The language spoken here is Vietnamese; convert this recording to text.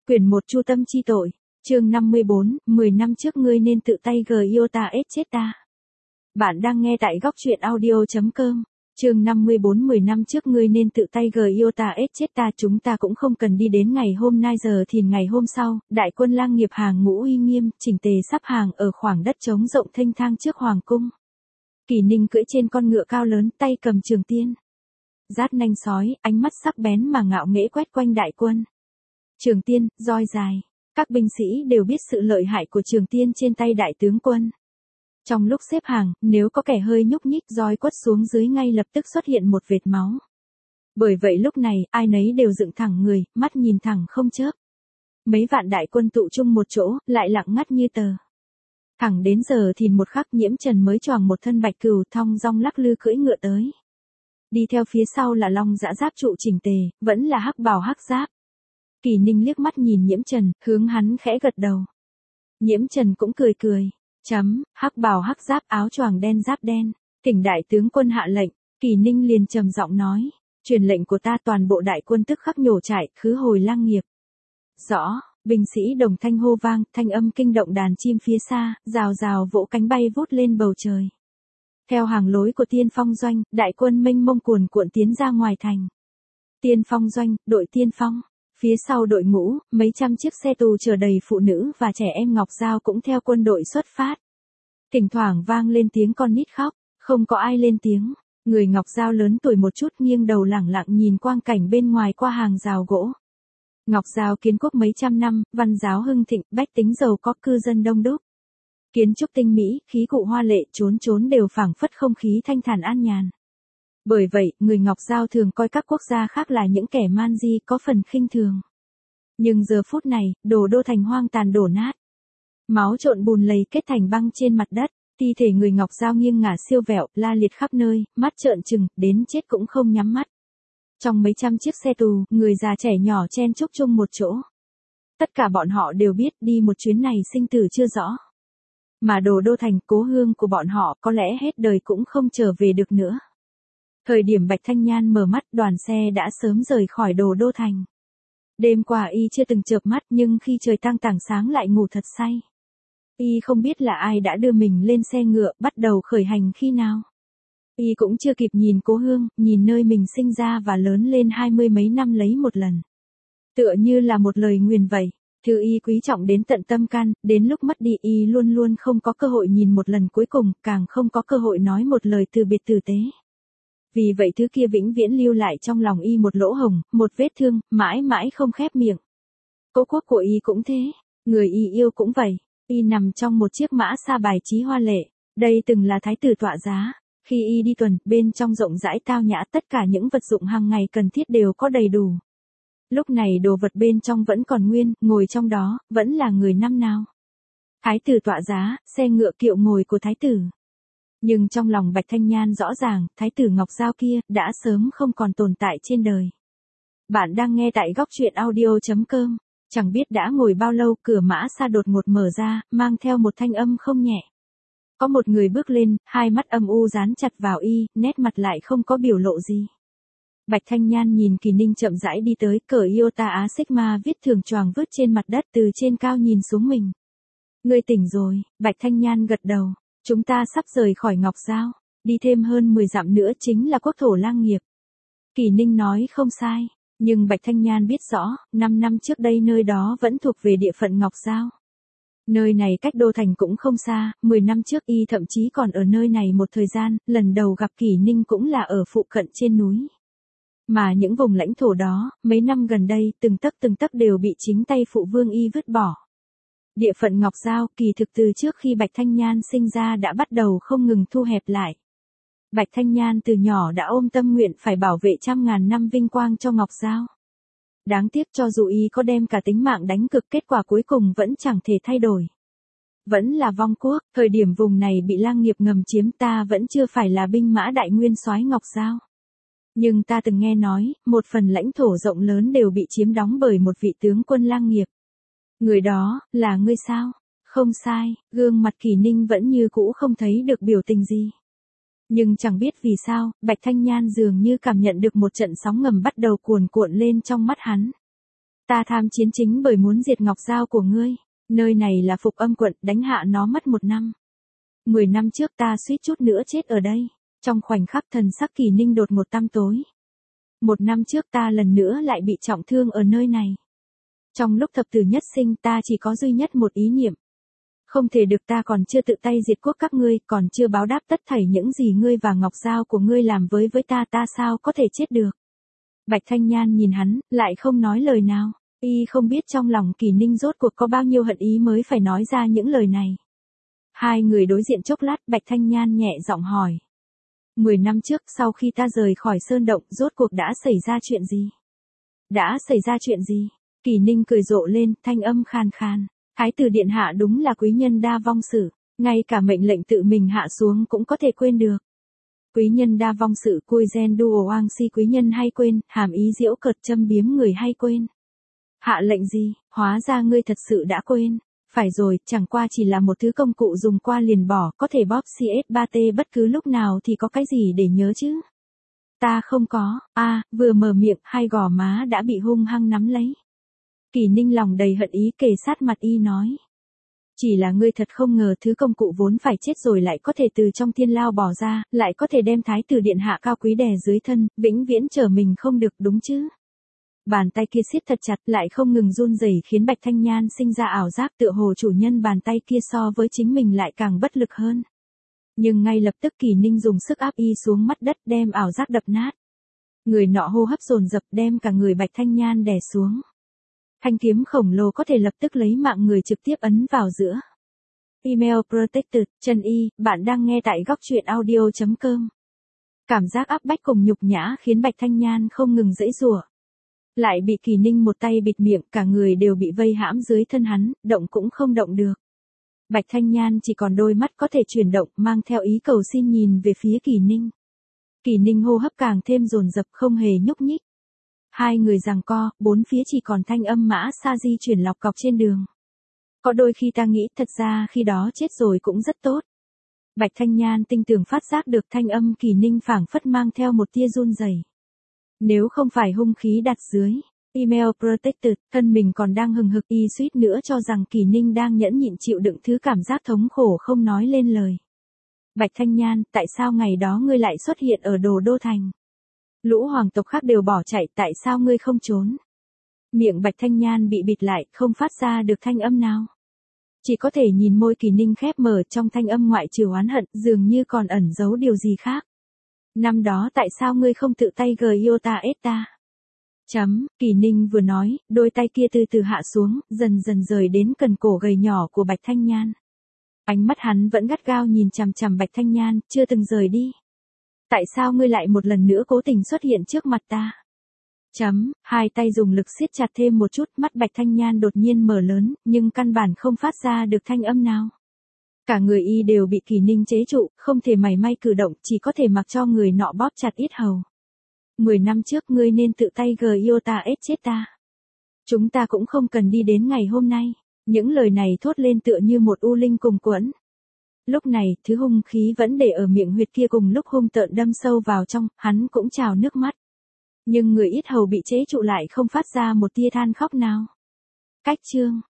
Quyển 1 Chu tâm chi tội, chương 54, 10 năm trước ngươi nên tự tay Giota chết ta. Bạn đang nghe tại góc truyện audio.com, chương 54 10 năm trước ngươi nên tự tay Giota chết ta. Chúng ta cũng không cần đi đến ngày hôm nay giờ thì ngày hôm sau, đại quân lang nghiệp hàng ngũ uy nghiêm, chỉnh tề sắp hàng ở khoảng đất trống rộng thênh thang trước hoàng cung. Kỷ Ninh cưỡi trên con ngựa cao lớn, tay cầm trường tiên. Rát nanh sói, ánh mắt sắc bén mà ngạo nghễ quét quanh đại quân. Trường tiên, roi dài, các binh sĩ đều biết sự lợi hại của trường tiên trên tay đại tướng quân. Trong lúc xếp hàng, nếu có kẻ hơi nhúc nhích roi quất xuống dưới ngay lập tức xuất hiện một vệt máu. Bởi vậy lúc này, ai nấy đều dựng thẳng người, mắt nhìn thẳng không chớp. Mấy vạn đại quân tụ chung một chỗ, lại lặng ngắt như tờ. Thẳng đến giờ thì một khắc Nhiễm Trần mới choàng một thân bạch cừu thong dong lắc lư cưỡi ngựa tới. Đi theo phía sau là Long Dã giáp trụ chỉnh tề, vẫn là hắc bào hắc giáp. Kỷ Ninh liếc mắt nhìn Nhiễm Trần, hướng hắn khẽ gật đầu. Nhiễm Trần cũng cười cười. Hắc bào hắc giáp áo choàng đen giáp đen. Thỉnh đại tướng quân hạ lệnh. Kỷ Ninh liền trầm giọng nói. Truyền lệnh của ta, toàn bộ đại quân tức khắc nhổ trại, khứ hồi lang nghiệp. Rõ, binh sĩ đồng thanh hô vang, thanh âm kinh động đàn chim phía xa, rào rào vỗ cánh bay vút lên bầu trời. Theo hàng lối của Tiên Phong doanh, đại quân mênh mông cuồn cuộn tiến ra ngoài thành. Tiên Phong doanh, đội Tiên Phong. Phía sau đội ngũ, mấy trăm chiếc xe tù chở đầy phụ nữ và trẻ em Ngọc Giao cũng theo quân đội xuất phát. Thỉnh thoảng vang lên tiếng con nít khóc, không có ai lên tiếng. Người Ngọc Giao lớn tuổi một chút nghiêng đầu lẳng lặng nhìn quang cảnh bên ngoài qua hàng rào gỗ. Ngọc Giao kiến quốc mấy trăm năm, văn giáo hưng thịnh, bách tính giàu có, cư dân đông đúc. Kiến trúc tinh mỹ, khí cụ hoa lệ, chốn chốn đều phảng phất không khí thanh thản an nhàn. Bởi vậy, người Ngọc Giao thường coi các quốc gia khác là những kẻ man di, có phần khinh thường. Nhưng giờ phút này, đô thành hoang tàn đổ nát. Máu trộn bùn lầy kết thành băng trên mặt đất, thi thể người Ngọc Giao nghiêng ngả siêu vẹo, la liệt khắp nơi, mắt trợn trừng, đến chết cũng không nhắm mắt. Trong mấy trăm chiếc xe tù, người già trẻ nhỏ chen chúc chung một chỗ. Tất cả bọn họ đều biết đi một chuyến này sinh tử chưa rõ. Mà đô thành, cố hương của bọn họ, có lẽ hết đời cũng không trở về được nữa. Thời điểm Bạch Thanh Nhan mở mắt, đoàn xe đã sớm rời khỏi đô thành. Đêm qua y chưa từng chợp mắt, nhưng khi trời tang tảng sáng lại ngủ thật say. Y không biết là ai đã đưa mình lên xe ngựa, bắt đầu khởi hành khi nào. Y cũng chưa kịp nhìn cố hương, nhìn nơi mình sinh ra và lớn lên 20 mấy năm lấy một lần. Tựa như là một lời nguyền vậy. Thứ y quý trọng đến tận tâm can, đến lúc mất đi y luôn luôn không có cơ hội nhìn một lần cuối cùng, càng không có cơ hội nói một lời từ biệt tử tế. Vì vậy thứ kia vĩnh viễn lưu lại trong lòng y một lỗ hồng, một vết thương, mãi mãi không khép miệng. Cố quốc của y cũng thế, người y yêu cũng vậy. Y nằm trong một chiếc mã xa bài trí hoa lệ. Đây từng là thái tử tọa giá. Khi y đi tuần, bên trong rộng rãi tao nhã, tất cả những vật dụng hàng ngày cần thiết đều có đầy đủ. Lúc này đồ vật bên trong vẫn còn nguyên, ngồi trong đó, vẫn là người năm nào. Thái tử tọa giá, xe ngựa kiệu ngồi của thái tử. Nhưng trong lòng Bạch Thanh Nhan rõ ràng, thái tử Ngọc Giao kia, đã sớm không còn tồn tại trên đời. Bạn đang nghe tại góc truyện audio.com. Chẳng biết đã ngồi bao lâu, cửa mã xa đột ngột mở ra, mang theo một thanh âm không nhẹ. Có một người bước lên, hai mắt âm u dán chặt vào y, nét mặt lại không có biểu lộ gì. Bạch Thanh Nhan nhìn Kỷ Ninh chậm rãi đi tới, cờ Iota Á Sigma viết thường choàng vứt trên mặt đất, từ trên cao nhìn xuống mình. Ngươi tỉnh rồi, Bạch Thanh Nhan gật đầu. Chúng ta sắp rời khỏi Ngọc Giao, đi thêm hơn 10 dặm nữa chính là quốc thổ lang nghiệp. Kỷ Ninh nói không sai, nhưng Bạch Thanh Nhan biết rõ, 5 năm trước đây nơi đó vẫn thuộc về địa phận Ngọc Giao. Nơi này cách đô thành cũng không xa, 10 năm trước y thậm chí còn ở nơi này một thời gian, lần đầu gặp Kỷ Ninh cũng là ở phụ cận trên núi. Mà những vùng lãnh thổ đó, mấy năm gần đây, từng tấc đều bị chính tay phụ vương y vứt bỏ. Địa phận Ngọc Giao kỳ thực từ trước khi Bạch Thanh Nhan sinh ra đã bắt đầu không ngừng thu hẹp lại. Bạch Thanh Nhan từ nhỏ đã ôm tâm nguyện phải bảo vệ trăm ngàn năm vinh quang cho Ngọc Giao. Đáng tiếc cho dù y có đem cả tính mạng đánh cực, kết quả cuối cùng vẫn chẳng thể thay đổi. Vẫn là vong quốc, thời điểm vùng này bị lang nghiệp ngầm chiếm, ta vẫn chưa phải là binh mã đại nguyên soái Ngọc Giao. Nhưng ta từng nghe nói, một phần lãnh thổ rộng lớn đều bị chiếm đóng bởi một vị tướng quân lang nghiệp. Người đó, là ngươi sao? Không sai, gương mặt Kỷ Ninh vẫn như cũ không thấy được biểu tình gì. Nhưng chẳng biết vì sao, Bạch Thanh Nhan dường như cảm nhận được một trận sóng ngầm bắt đầu cuồn cuộn lên trong mắt hắn. Ta tham chiến chính bởi muốn diệt Ngọc Giao của ngươi. Nơi này là Phục Âm quận, đánh hạ nó mất 1 năm. 10 năm trước ta suýt chút nữa chết ở đây. Trong khoảnh khắc thần sắc Kỳ Ninh đột ngột tăm tối. 1 năm trước ta lần nữa lại bị trọng thương ở nơi này. Trong lúc thập tử nhất sinh ta chỉ có duy nhất một ý niệm. Không thể được, ta còn chưa tự tay diệt quốc các ngươi, còn chưa báo đáp tất thảy những gì ngươi và Ngọc Giao của ngươi làm với ta sao có thể chết được. Bạch Thanh Nhan nhìn hắn, lại không nói lời nào. Y không biết trong lòng Kỳ Ninh rốt cuộc có bao nhiêu hận ý mới phải nói ra những lời này. Hai người đối diện chốc lát, Bạch Thanh Nhan nhẹ giọng hỏi. 10 năm trước sau khi ta rời khỏi sơn động, rốt cuộc đã xảy ra chuyện gì? Đã xảy ra chuyện gì? Kỳ Ninh cười rộ lên, thanh âm khan khan. Thái tử điện hạ đúng là quý nhân đa vong sự, ngay cả mệnh lệnh tự mình hạ xuống cũng có thể quên được. Quý nhân đa vong sự, cui gen duo oang si, quý nhân hay quên, hàm ý giễu cợt châm biếm người hay quên. Hạ lệnh gì, hóa ra ngươi thật sự đã quên. Phải rồi, chẳng qua chỉ là một thứ công cụ dùng qua liền bỏ, có thể bóp CS3T bất cứ lúc nào thì có cái gì để nhớ chứ. Ta không có, vừa mở miệng, hai gò má đã bị hung hăng nắm lấy. Kỳ Ninh lòng đầy hận ý kề sát mặt y nói. Chỉ là ngươi thật không ngờ thứ công cụ vốn phải chết rồi lại có thể từ trong thiên lao bỏ ra, lại có thể đem thái tử điện hạ cao quý đè dưới thân, vĩnh viễn trở mình không được đúng chứ. Bàn tay kia siết thật chặt lại không ngừng run rẩy khiến Bạch Thanh Nhan sinh ra ảo giác tựa hồ chủ nhân bàn tay kia so với chính mình lại càng bất lực hơn. Nhưng ngay lập tức Kỳ Ninh dùng sức áp y xuống mắt đất đem ảo giác đập nát. Người nọ hô hấp dồn dập đem cả người Bạch Thanh Nhan đè xuống. Thanh kiếm khổng lồ có thể lập tức lấy mạng người trực tiếp ấn vào giữa. Email protected, Trần Y, bạn đang nghe tại góc truyện audio.com. Cảm giác áp bách cùng nhục nhã khiến Bạch Thanh Nhan không ngừng giãy giụa. Lại bị Kỳ Ninh một tay bịt miệng, cả người đều bị vây hãm dưới thân hắn, động cũng không động được. Bạch Thanh Nhan chỉ còn đôi mắt có thể chuyển động, mang theo ý cầu xin nhìn về phía Kỳ Ninh. Kỳ Ninh hô hấp càng thêm dồn dập, không hề nhúc nhích. Hai người giằng co, bốn phía chỉ còn thanh âm mã sa di chuyển lọc cọc trên đường. Có đôi khi ta nghĩ thật ra khi đó chết rồi cũng rất tốt. Bạch Thanh Nhan tinh tường phát giác được thanh âm Kỳ Ninh phảng phất mang theo một tia run rẩy. Nếu không phải hung khí đặt dưới email protected, thân mình còn đang hừng hực, y suýt nữa cho rằng Kỳ Ninh đang nhẫn nhịn chịu đựng thứ cảm giác thống khổ không nói lên lời. Bạch Thanh Nhan, tại sao ngày đó ngươi lại xuất hiện ở Đồ Đô Thành? Lũ hoàng tộc khác đều bỏ chạy, tại sao ngươi không trốn? Miệng Bạch Thanh Nhan bị bịt lại, không phát ra được thanh âm nào. Chỉ có thể nhìn môi Kỳ Ninh khép mở, trong thanh âm ngoại trừ oán hận, dường như còn ẩn giấu điều gì khác. Năm đó tại sao ngươi không tự tay ta? Kỳ Ninh vừa nói, đôi tay kia từ từ hạ xuống, dần dần rời đến cần cổ gầy nhỏ của Bạch Thanh Nhan. Ánh mắt hắn vẫn gắt gao nhìn chằm chằm Bạch Thanh Nhan, chưa từng rời đi. Tại sao ngươi lại một lần nữa cố tình xuất hiện trước mặt ta? Hai tay dùng lực siết chặt thêm một chút, mắt Bạch Thanh Nhan đột nhiên mở lớn, nhưng căn bản không phát ra được thanh âm nào. Cả người y đều bị Kỳ Ninh chế trụ, không thể mảy may cử động, chỉ có thể mặc cho người nọ bóp chặt yết hầu. 10 năm trước ngươi nên tự tay chết ta. Chúng ta cũng không cần đi đến ngày hôm nay. Những lời này thốt lên tựa như một u linh cùng quẫn. Lúc này, thứ hung khí vẫn để ở miệng huyệt kia cùng lúc hung tợn đâm sâu vào trong, hắn cũng trào nước mắt. Nhưng người yết hầu bị chế trụ lại không phát ra một tia than khóc nào. Cách chương